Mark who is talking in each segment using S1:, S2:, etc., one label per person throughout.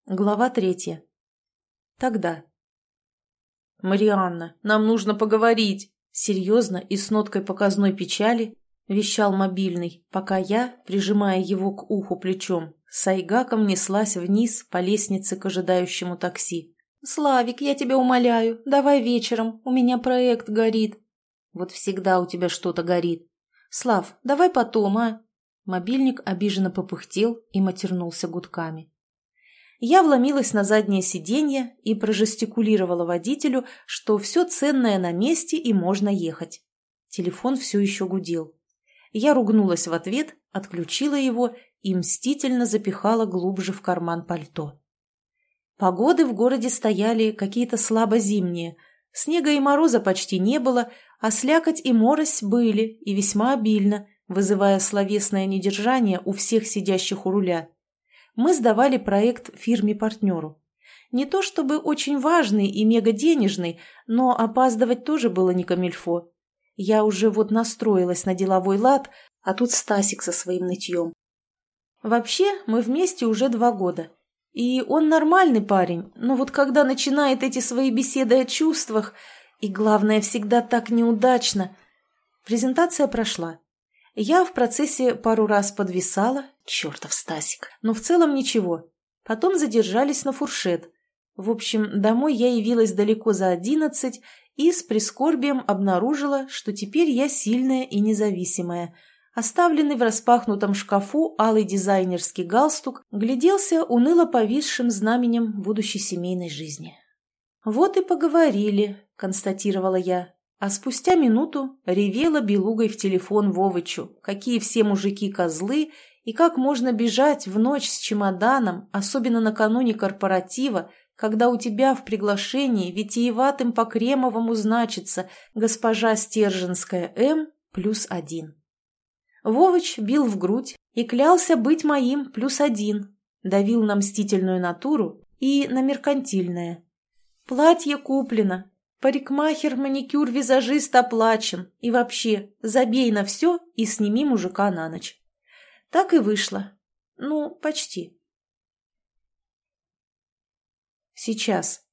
S1: Глава 3. Тогда. «Марианна, нам нужно поговорить!» Серьезно и с ноткой показной печали вещал мобильный, пока я, прижимая его к уху плечом, с айгаком неслась вниз по лестнице к ожидающему такси. «Славик, я тебя умоляю, давай вечером, у меня проект горит». «Вот всегда у тебя что-то горит». «Слав, давай потом, а?» Мобильник обиженно попыхтел и матернулся гудками. Я вломилась на заднее сиденье и прожестикулировала водителю, что все ценное на месте и можно ехать. Телефон все еще гудел. Я ругнулась в ответ, отключила его и мстительно запихала глубже в карман пальто. Погоды в городе стояли какие-то слабо зимние. Снега и мороза почти не было, а слякоть и морось были, и весьма обильно, вызывая словесное недержание у всех сидящих у руля. Мы сдавали проект фирме-партнеру. Не то чтобы очень важный и мегаденежный, но опаздывать тоже было не камильфо. Я уже вот настроилась на деловой лад, а тут Стасик со своим нытьем. Вообще, мы вместе уже 2 года. И он нормальный парень, но вот когда начинает эти свои беседы о чувствах, и главное, всегда так неудачно. Презентация прошла. Я в процессе пару раз подвисала, чертов Стасик, но в целом ничего. Потом задержались на фуршет. В общем, домой я явилась далеко за 11 и с прискорбием обнаружила, что теперь я сильная и независимая. Оставленный в распахнутом шкафу алый дизайнерский галстук гляделся уныло повисшим знаменем будущей семейной жизни. «Вот и поговорили», — констатировала я. А спустя минуту ревела белугой в телефон Вовычу, какие все мужики козлы и как можно бежать в ночь с чемоданом, особенно накануне корпоратива, когда у тебя в приглашении витиеватым по Кремовому значится «Госпожа Стерженская М +1». Вовыч бил в грудь и клялся быть моим +1, давил на мстительную натуру и на меркантильное. «Платье куплено. Парикмахер, маникюр, визажист оплачен. И вообще, забей на все и сними мужика на ночь». Так и вышло. Ну, почти. Сейчас.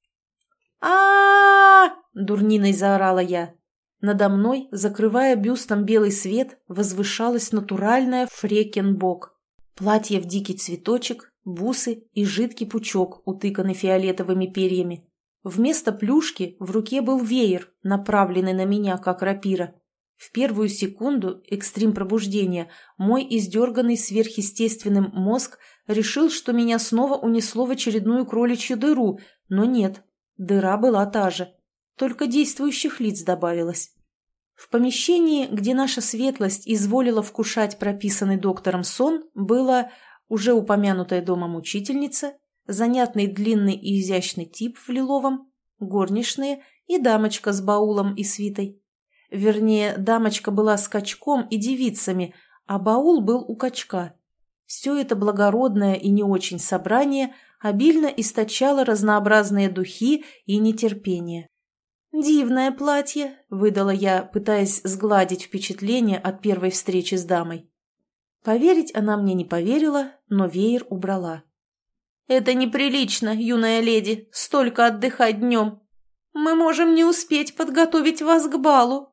S1: Дурниной заорала я. Надо мной, закрывая бюстом белый свет, возвышалась натуральная фрекенбок. Платье в дикий цветочек, бусы и жидкий пучок, утыканный фиолетовыми перьями. Вместо плюшки в руке был веер, направленный на меня, как рапира. В первую секунду экстрим пробуждения мой издерганный сверхъестественным мозг решил, что меня снова унесло в очередную кроличью дыру, но нет, дыра была та же, только действующих лиц добавилось. В помещении, где наша светлость изволила вкушать прописанный доктором сон, была уже упомянутая домом учительница, занятный длинный и изящный тип в лиловом, горничные и дамочка с баулом и свитой. Вернее, дамочка была с качком и девицами, а баул был у качка. Все это благородное и не очень собрание обильно источало разнообразные духи и нетерпение. «Дивное платье», — выдала я, пытаясь сгладить впечатление от первой встречи с дамой. Поверить она мне не поверила, но веер убрала. «Это неприлично, юная леди, столько отдыхать днем. Мы можем не успеть подготовить вас к балу».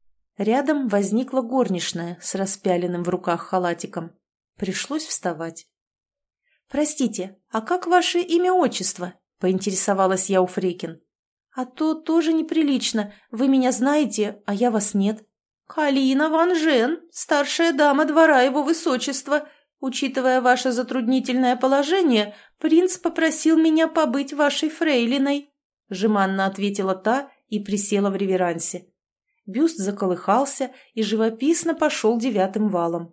S1: Рядом возникла горничная с распяленным в руках халатиком. Пришлось вставать. «Простите, а как ваше имя-отчество?» — поинтересовалась я у Фрекин. «А то тоже неприлично. Вы меня знаете, а я вас нет». «Калина Ван Жен, старшая дама двора его высочества. Учитывая ваше затруднительное положение, принц попросил меня побыть вашей фрейлиной», — жеманно ответила та и присела в реверансе. Бюст заколыхался и живописно пошел 9 валом.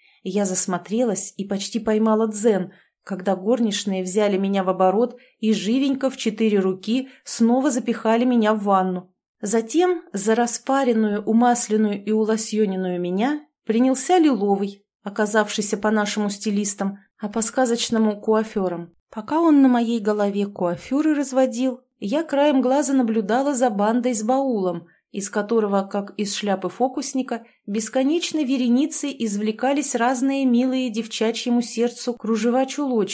S1: Я засмотрелась и почти поймала дзен, когда горничные взяли меня в оборот и живенько в 4 руки снова запихали меня в ванну. Затем за распаренную, умасленную и улосьоненную меня принялся лиловый, оказавшийся по нашему стилистам, а по сказочному куаферам. Пока он на моей голове куафюры разводил, я краем глаза наблюдала за бандой с баулом, из которого, как из шляпы фокусника, бесконечной вереницей извлекались разные милые девчачьему сердцу кружева-чулочки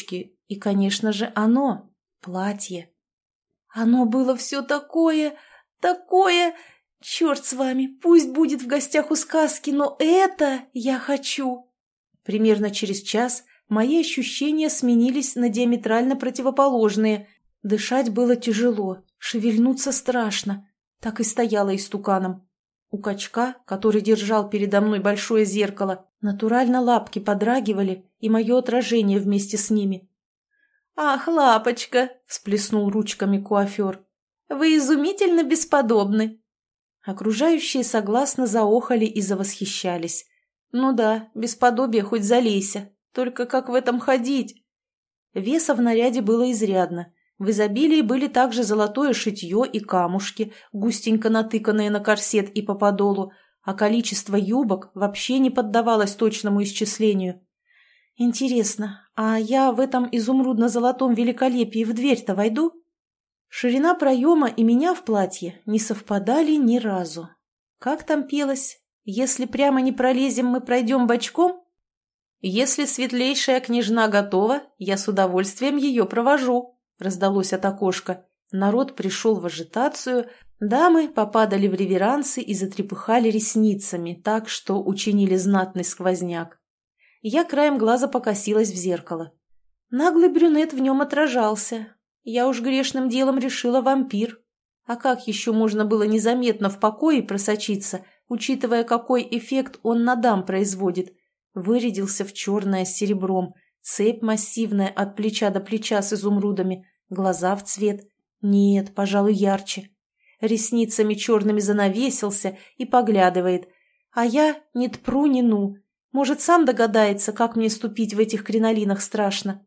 S1: И, конечно же, оно — платье. Оно было все такое, такое... Черт с вами, пусть будет в гостях у сказки, но это я хочу. Примерно через час мои ощущения сменились на диаметрально противоположные. Дышать было тяжело, шевельнуться страшно. Так и стояла истуканом. У качка, который держал передо мной большое зеркало, натурально лапки подрагивали, и мое отражение вместе с ними. «Ах, лапочка!» – всплеснул ручками куафер. «Вы изумительно бесподобны!» Окружающие согласно заохали и завосхищались. «Ну да, бесподобие хоть залейся, только как в этом ходить?» Веса в наряде было изрядно. В изобилии были также золотое шитье и камушки, густенько натыканные на корсет и по подолу, а количество юбок вообще не поддавалось точному исчислению. «Интересно, а я в этом изумрудно-золотом великолепии в дверь-то войду?» Ширина проема и меня в платье не совпадали ни разу. Как там пелось? «Если прямо не пролезем, мы пройдем бочком?» «Если светлейшая княжна готова, я с удовольствием ее провожу», — раздалось от окошка. Народ пришел в ажитацию, дамы попадали в реверансы и затрепыхали ресницами так, что учинили знатный сквозняк. Я краем глаза покосилась в зеркало. Наглый брюнет в нем отражался. Я уж грешным делом решила вампир. А как еще можно было незаметно в покое просочиться, учитывая, какой эффект он на дам производит? Вырядился в черное с серебром, цепь массивная от плеча до плеча с изумрудами, глаза в цвет. Нет, пожалуй, ярче. Ресницами черными занавесился и поглядывает. А я ни тпру, ни ну. Может, сам догадается, как мне ступить в этих кринолинах страшно?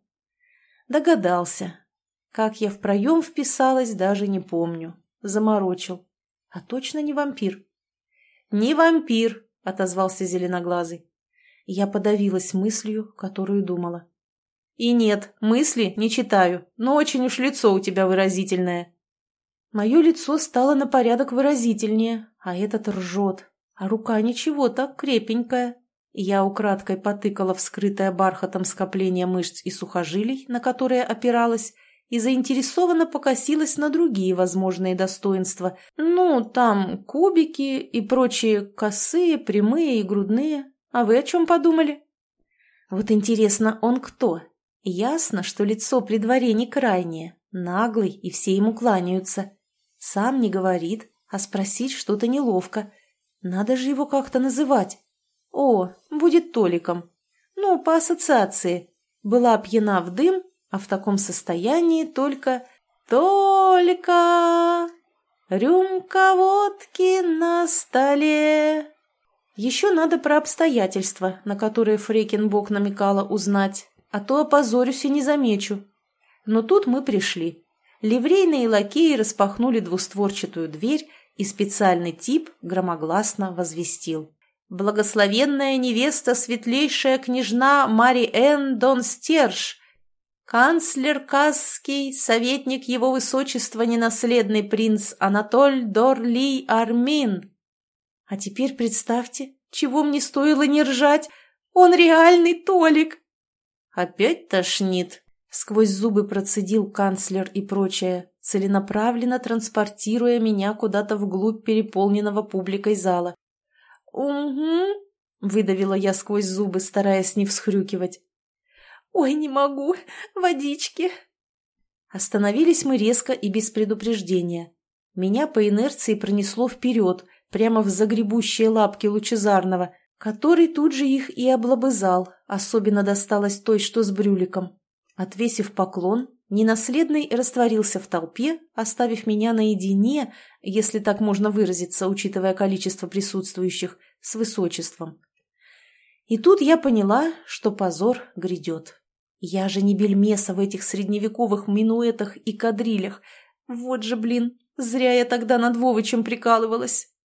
S1: Догадался. Как я в проем вписалась, даже не помню. Заморочил. А точно не вампир? «Не вампир», — отозвался зеленоглазый. Я подавилась мыслью, которую думала. «И нет, мысли не читаю, но очень уж лицо у тебя выразительное». Мое лицо стало на порядок выразительнее, а этот ржет, а рука ничего, так крепенькая. Я украдкой потыкала вскрытое бархатом скопление мышц и сухожилий, на которые опиралась, и заинтересованно покосилась на другие возможные достоинства. Ну, там кубики и прочие косые, прямые и грудные. А вы о чем подумали? Вот интересно, он кто? Ясно, что лицо при дворе не крайнее, наглый, и все ему кланяются. Сам не говорит, а спросить что-то неловко. Надо же его как-то называть. О, будет Толиком. Ну, по ассоциации. Была пьяна в дым, а в таком состоянии только «Толика! Рюмка водки на столе!» Еще надо про обстоятельства, на которые Фрейкенбок намекала, узнать, а то опозорюсь и не замечу. Но тут мы пришли. Ливрейные лакеи распахнули двустворчатую дверь, и специальный тип громогласно возвестил: «Благословенная невеста, светлейшая княжна Мари-Энн Дон-Стерж, канцлер Касский, советник его высочества ненаследный принц Анатоль Дорли-Армин». А теперь представьте, чего мне стоило не ржать, он реальный Толик. «Опять тошнит», — сквозь зубы процедил канцлер и прочее, целенаправленно транспортируя меня куда-то вглубь переполненного публикой зала. «Угу», — выдавила я сквозь зубы, стараясь не всхрюкивать. «Ой, не могу, водички». Остановились мы резко и без предупреждения. Меня по инерции пронесло вперед, прямо в загребущие лапки Лучезарного, который тут же их и облобызал, особенно досталось той, что с брюликом. Отвесив поклон, ненаследный растворился в толпе, оставив меня наедине, если так можно выразиться, учитывая количество присутствующих, с высочеством. И тут я поняла, что позор грядет. Я же не бельмеса в этих средневековых минуэтах и кадрилях. Вот же, блин, зря я тогда над Вовычем прикалывалась.